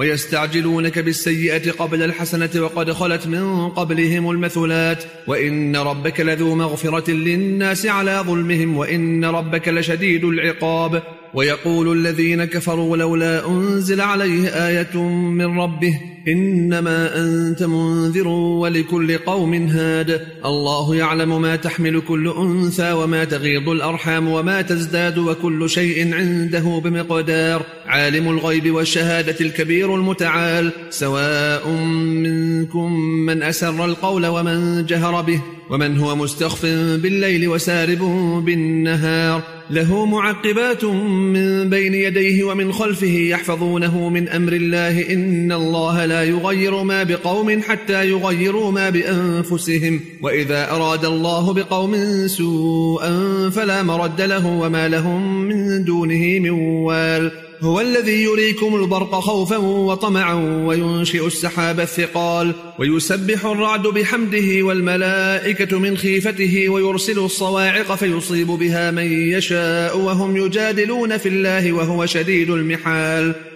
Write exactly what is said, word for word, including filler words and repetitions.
ويستعجلونك بالسيئة قبل الحسنة وقد خلت من قبلهم المثلات وإن ربك لذو مغفرة للناس على ظلمهم وإن ربك لشديد العقاب. ويقول الذين كفروا لولا أنزل عليه آية من ربه إنما أنت منذر ولكل قوم هاد. الله يعلم ما تحمل كل أنثى وما تغيض الأرحام وما تزداد وكل شيء عنده بمقدار. عالم الغيب والشهادة الكبير المتعال سواء منكم من أسر القول ومن جهر به ومن هو مستخف بالليل وسارب بالنهار له معقبات من بين يديه ومن خلفه يحفظونه من أمر الله إن الله لا يغير ما بقوم حتى يغيروا ما بأنفسهم وإذا أراد الله بقوم سوءا فلا مرد له وما لهم من دونه من وال. هو الذي يريكم البرق خوفا وطمعا وينشئ السحاب الثقال ويسبح الرعد بحمده والملائكة من خيفته ويرسل الصواعق فيصيب بها من يشاء وهم يجادلون في الله وهو شديد المحال.